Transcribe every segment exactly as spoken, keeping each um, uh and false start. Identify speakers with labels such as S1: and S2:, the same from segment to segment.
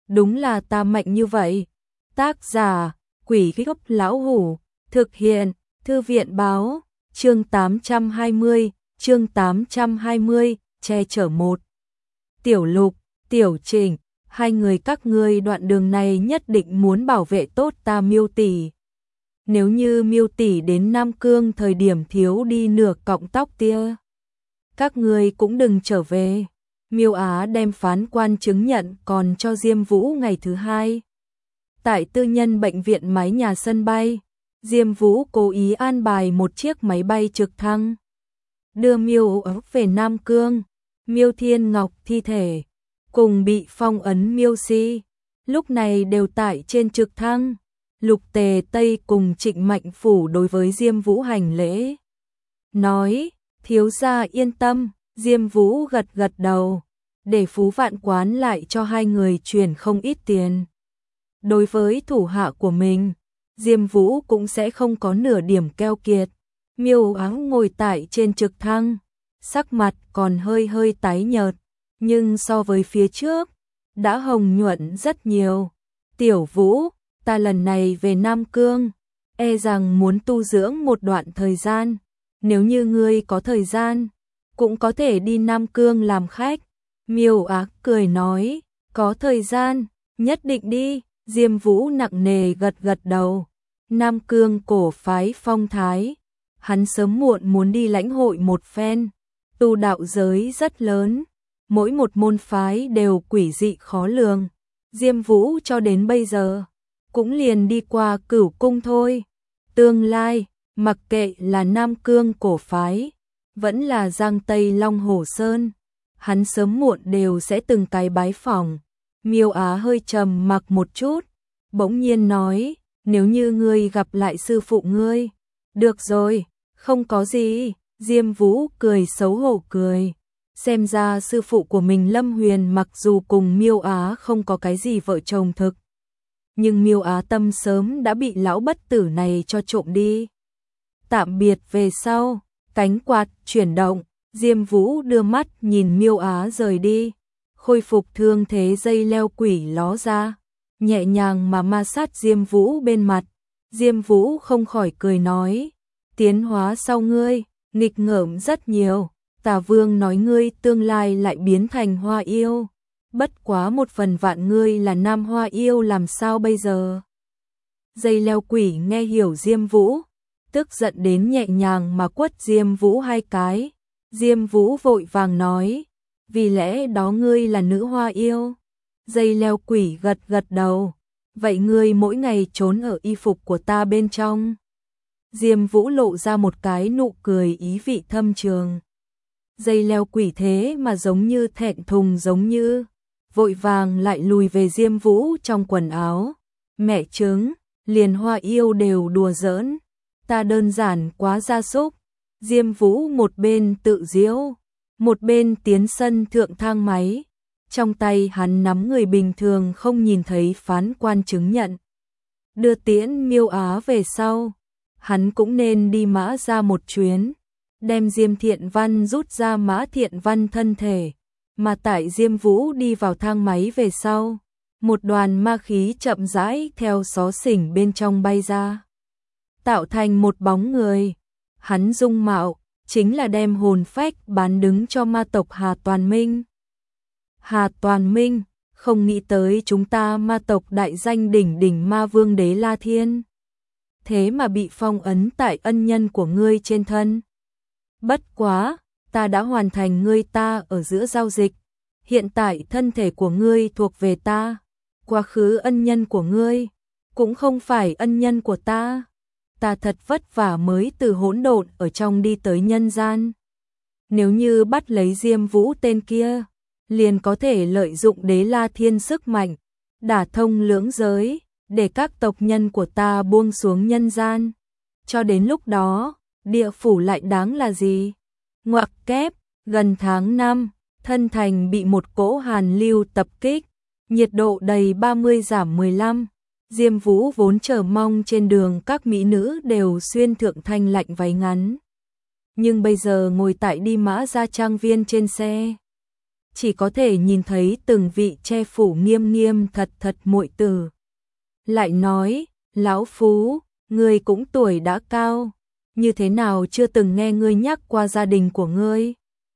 S1: đúng là ta mạnh như vậy. Tác giả, Quỷ Gốc Lão Hủ, thực hiện, Thư viện báo, chương tám trăm hai mươi, chương tám trăm hai mươi, che chở một. Tiểu Lục, Tiểu Trình, hai người các ngươi đoạn đường này nhất định muốn bảo vệ tốt ta Miêu tỷ. Nếu như Miêu tỷ đến Nam Cương thời điểm thiếu đi nửa cọng tóc tia, các ngươi cũng đừng trở về. Miêu Á đem phán quan chứng nhận còn cho Diêm Vũ ngày thứ hai. Tại tư nhân bệnh viện mái nhà sân bay, Diêm Vũ cố ý an bài một chiếc máy bay trực thăng đưa Miêu Á về Nam Cương. Miêu Thiên Ngọc thi thể cùng bị phong ấn Miêu Si lúc này đều tại trên trực thăng. Lục Tề Tây cùng Trịnh Mạnh Phủ đối với Diêm Vũ hành lễ, nói: thiếu gia yên tâm. Diêm Vũ gật gật đầu, để Phú Vạn Quán lại cho hai người chuyển không ít tiền. Đối với thủ hạ của mình, Diêm Vũ cũng sẽ không có nửa điểm keo kiệt. Miêu Á ngồi tại trên trực thăng, sắc mặt còn hơi hơi tái nhợt, nhưng so với phía trước đã hồng nhuận rất nhiều. Tiểu Vũ, ta lần này về Nam Cương, e rằng muốn tu dưỡng một đoạn thời gian. Nếu như ngươi có thời gian, cũng có thể đi Nam Cương làm khách. Miêu Á cười nói: có thời gian, nhất định đi. Diêm Vũ nặng nề gật gật đầu. Nam Cương cổ phái phong thái, hắn sớm muộn muốn đi lãnh hội một phen. Tu đạo giới rất lớn, mỗi một môn phái đều quỷ dị khó lường. Diêm Vũ cho đến bây giờ cũng liền đi qua Cửu Cung thôi. Tương lai, mặc kệ là Nam Cương cổ phái, vẫn là Giang Tây Long Hồ Sơn, hắn sớm muộn đều sẽ từng cái bái phỏng. Miêu Á hơi trầm mặc một chút, bỗng nhiên nói: nếu như ngươi gặp lại sư phụ ngươi. Được rồi, không có gì. Diêm Vũ cười xấu hổ cười. Xem ra sư phụ của mình Lâm Huyền mặc dù cùng Miêu Á không có cái gì vợ chồng thực, nhưng Miêu Á tâm sớm đã bị lão bất tử này cho trộm đi. Tạm biệt về sau, cánh quạt chuyển động, Diêm Vũ đưa mắt nhìn Miêu Á rời đi. Khôi phục thương thế dây leo quỷ ló ra, nhẹ nhàng mà ma sát Diêm Vũ bên mặt. Diêm Vũ không khỏi cười nói: tiến hóa sau ngươi, nghịch ngợm rất nhiều. Tà Vương nói ngươi tương lai lại biến thành hoa yêu, bất quá một phần vạn ngươi là nam hoa yêu làm sao bây giờ? Dây leo quỷ nghe hiểu Diêm Vũ, tức giận đến nhẹ nhàng mà quất Diêm Vũ hai cái. Diêm Vũ vội vàng nói: vì lẽ đó ngươi là nữ hoa yêu? Dây leo quỷ gật gật đầu. Vậy ngươi mỗi ngày trốn ở y phục của ta bên trong? Diêm Vũ lộ ra một cái nụ cười ý vị thâm trường. Dây leo quỷ thế mà giống như thẹn thùng giống như, vội vàng lại lùi về Diêm Vũ trong quần áo. Mẹ trứng, liền hoa yêu đều đùa giỡn, ta đơn giản quá gia súc. Diêm Vũ một bên tự giễu, một bên tiến sân thượng thang máy. Trong tay hắn nắm người bình thường không nhìn thấy phán quan chứng nhận. Đưa tiễn Miêu Á về sau, hắn cũng nên đi Mã ra một chuyến, đem Diêm Thiện Văn rút ra Mã Thiện Văn thân thể. Mà tại Diêm Vũ đi vào thang máy về sau, một đoàn ma khí chậm rãi theo xó xỉnh bên trong bay ra, tạo thành một bóng người. Hắn dung mạo chính là đem hồn phách bán đứng cho ma tộc Hà Toàn Minh. Hà Toàn Minh, không nghĩ tới chúng ta ma tộc đại danh đỉnh đỉnh ma vương Đế La Thiên, thế mà bị phong ấn tại ân nhân của ngươi trên thân. Bất quá, ta đã hoàn thành ngươi ta ở giữa giao dịch, hiện tại thân thể của ngươi thuộc về ta, quá khứ ân nhân của ngươi cũng không phải ân nhân của ta. Ta thật vất vả mới từ hỗn độn ở trong đi tới nhân gian. Nếu như bắt lấy Diêm Vũ tên kia, liền có thể lợi dụng Đế La Thiên sức mạnh, đả thông lưỡng giới, để các tộc nhân của ta buông xuống nhân gian. Cho đến lúc đó, địa phủ lại đáng là gì? Ngoặc kép, gần tháng năm, thân thành bị một cỗ hàn lưu tập kích, nhiệt độ đầy ba mươi giảm mười lăm. Diêm Vũ vốn chờ mong trên đường các mỹ nữ đều xuyên thượng thanh lạnh váy ngắn, nhưng bây giờ ngồi tại đi Mã ra trang viên trên xe, chỉ có thể nhìn thấy từng vị che phủ nghiêm nghiêm thật thật muội tử. Lại nói, lão Phú, ngươi cũng tuổi đã cao, như thế nào chưa từng nghe ngươi nhắc qua gia đình của ngươi?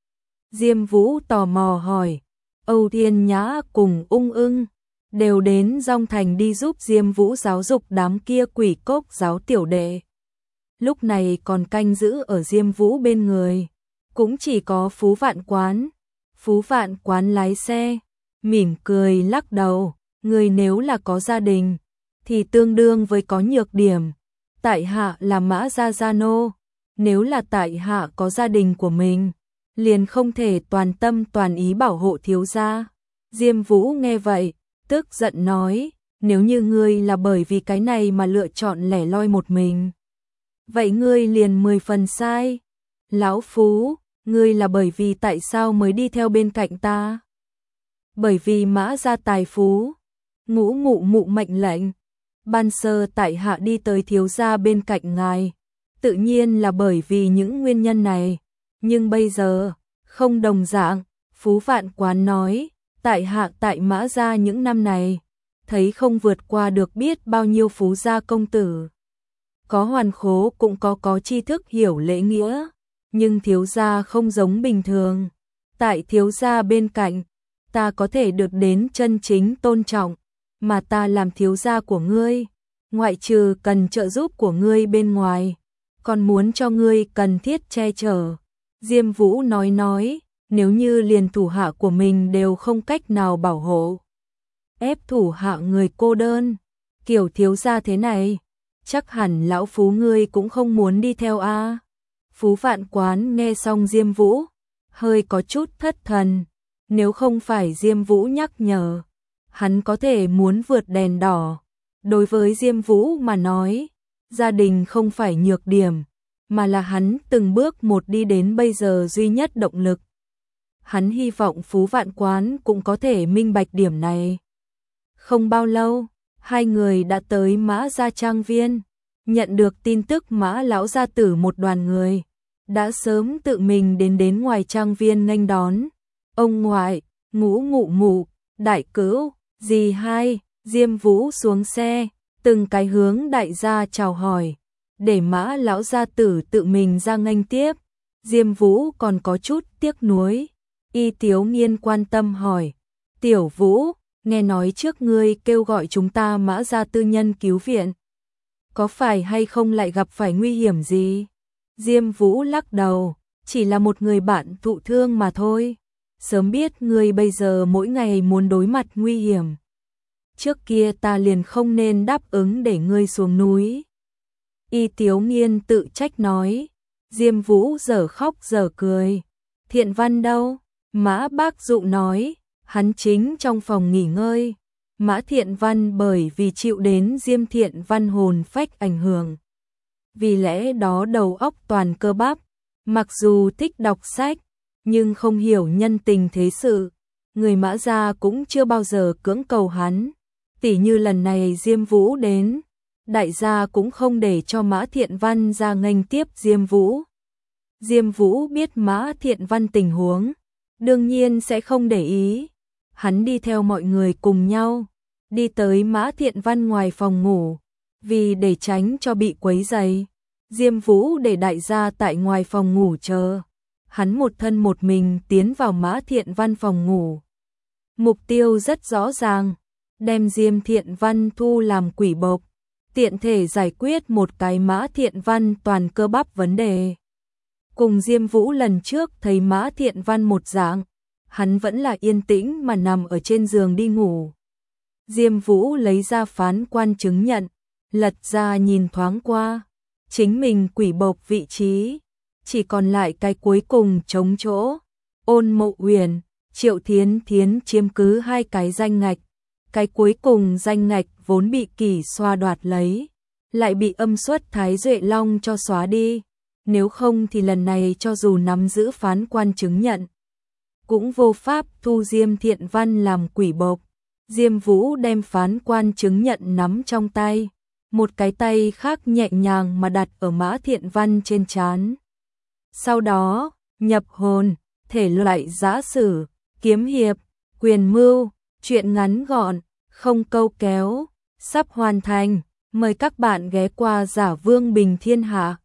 S1: Diêm Vũ tò mò hỏi. Âu Thiên Nhã cùng Ung Ưng đều đến Dong Thành đi giúp Diêm Vũ giáo dục đám kia quỷ cốc giáo tiểu đệ. Lúc này còn canh giữ ở Diêm Vũ bên người, cũng chỉ có Phú Vạn Quán. Phú Vạn Quán lái xe, mỉm cười lắc đầu, người nếu là có gia đình, thì tương đương với có nhược điểm. Tại hạ là Mã Gia Gia Nô, nếu là tại hạ có gia đình của mình, liền không thể toàn tâm toàn ý bảo hộ thiếu gia. Diêm Vũ nghe vậy, tức giận nói, nếu như ngươi là bởi vì cái này mà lựa chọn lẻ loi một mình, vậy ngươi liền mười phần sai. Lão Phú, ngươi là bởi vì tại sao mới đi theo bên cạnh ta? Bởi vì Mã Gia tài phú. Ngũ Mụ Mụ mệnh lệnh, ban sơ tại hạ đi tới thiếu gia bên cạnh ngài, tự nhiên là bởi vì những nguyên nhân này, nhưng bây giờ không đồng dạng. Phú Vạn Quán nói, tại hạ tại Mã Gia những năm này, thấy không vượt qua được biết bao nhiêu phú gia công tử, có hoàn khố cũng có có tri thức hiểu lễ nghĩa, nhưng thiếu gia không giống bình thường. Tại thiếu gia bên cạnh, ta có thể được đến chân chính tôn trọng, mà ta làm thiếu gia của ngươi, ngoại trừ cần trợ giúp của ngươi bên ngoài, còn muốn cho ngươi cần thiết che chở. Diêm Vũ nói nói, nếu như liền thủ hạ của mình đều không cách nào bảo hộ, ép thủ hạ người cô đơn, kiểu thiếu gia thế này, chắc hẳn lão Phú ngươi cũng không muốn đi theo a. À? Phú Vạn Quán nghe xong Diêm Vũ, hơi có chút thất thần, nếu không phải Diêm Vũ nhắc nhở, hắn có thể muốn vượt đèn đỏ. Đối với Diêm Vũ mà nói, gia đình không phải nhược điểm, mà là hắn từng bước một đi đến bây giờ duy nhất động lực. Hắn hy vọng Phú Vạn Quán cũng có thể minh bạch điểm này. Không bao lâu, hai người đã tới Mã Gia Trang Viên, nhận được tin tức Mã lão gia tử một đoàn người đã sớm tự mình đến đến ngoài trang viên nghênh đón. Ông ngoại, Ngũ Mụ Mụ, đại cữu, dì hai, Diêm Vũ xuống xe, từng cái hướng đại gia chào hỏi, để Mã lão gia tử tự mình ra nghênh tiếp. Diêm Vũ còn có chút tiếc nuối. Y Tiếu Nghiên quan tâm hỏi, Tiểu Vũ, nghe nói trước ngươi kêu gọi chúng ta Mã Gia tư nhân cứu viện, có phải hay không lại gặp phải nguy hiểm gì? Diêm Vũ lắc đầu, chỉ là một người bạn thụ thương mà thôi. Sớm biết ngươi bây giờ mỗi ngày muốn đối mặt nguy hiểm, trước kia ta liền không nên đáp ứng để ngươi xuống núi. Y Tiếu Nghiên tự trách nói. Diêm Vũ dở khóc dở cười. Thiện Văn đâu? Mã Bác Dụ nói, hắn chính trong phòng nghỉ ngơi. Mã Thiện Văn bởi vì chịu đến Diêm Thiện Văn hồn phách ảnh hưởng, vì lẽ đó đầu óc toàn cơ bắp, mặc dù thích đọc sách, nhưng không hiểu nhân tình thế sự. Người Mã Gia cũng chưa bao giờ cưỡng cầu hắn, tỉ như lần này Diêm Vũ đến, đại gia cũng không để cho Mã Thiện Văn ra nghênh tiếp Diêm Vũ. Diêm Vũ biết Mã Thiện Văn tình huống, đương nhiên sẽ không để ý. Hắn đi theo mọi người cùng nhau, đi tới Mã Thiện Văn ngoài phòng ngủ, vì để tránh cho bị quấy rầy, Diêm Vũ để đại gia tại ngoài phòng ngủ chờ. Hắn một thân một mình tiến vào Mã Thiện Văn phòng ngủ. Mục tiêu rất rõ ràng, đem Diêm Thiện Văn thu làm quỷ bộc, tiện thể giải quyết một cái Mã Thiện Văn toàn cơ bắp vấn đề. Cùng Diêm Vũ lần trước thấy Mã Thiện Văn một dạng, hắn vẫn là yên tĩnh mà nằm ở trên giường đi ngủ. Diêm Vũ lấy ra phán quan chứng nhận, lật ra nhìn thoáng qua, chính mình quỷ bộc vị trí, chỉ còn lại cái cuối cùng trống chỗ. Ôn Mộ Uyển, Triệu Thiến Thiến chiếm cứ hai cái danh ngạch, cái cuối cùng danh ngạch vốn bị Kỷ Xoa đoạt lấy, lại bị Âm Xuất Thái Duệ Long cho xóa đi. Nếu không thì lần này cho dù nắm giữ phán quan chứng nhận, cũng vô pháp thu Diêm Thiện Văn làm quỷ bộc. Diêm Vũ đem phán quan chứng nhận nắm trong tay, một cái tay khác nhẹ nhàng mà đặt ở Mã Thiện Văn trên trán. Sau đó, nhập hồn, thể loại giã sử, kiếm hiệp, quyền mưu, truyện ngắn gọn, không câu kéo, sắp hoàn thành. Mời các bạn ghé qua Giả Vương Bình Thiên Hạ.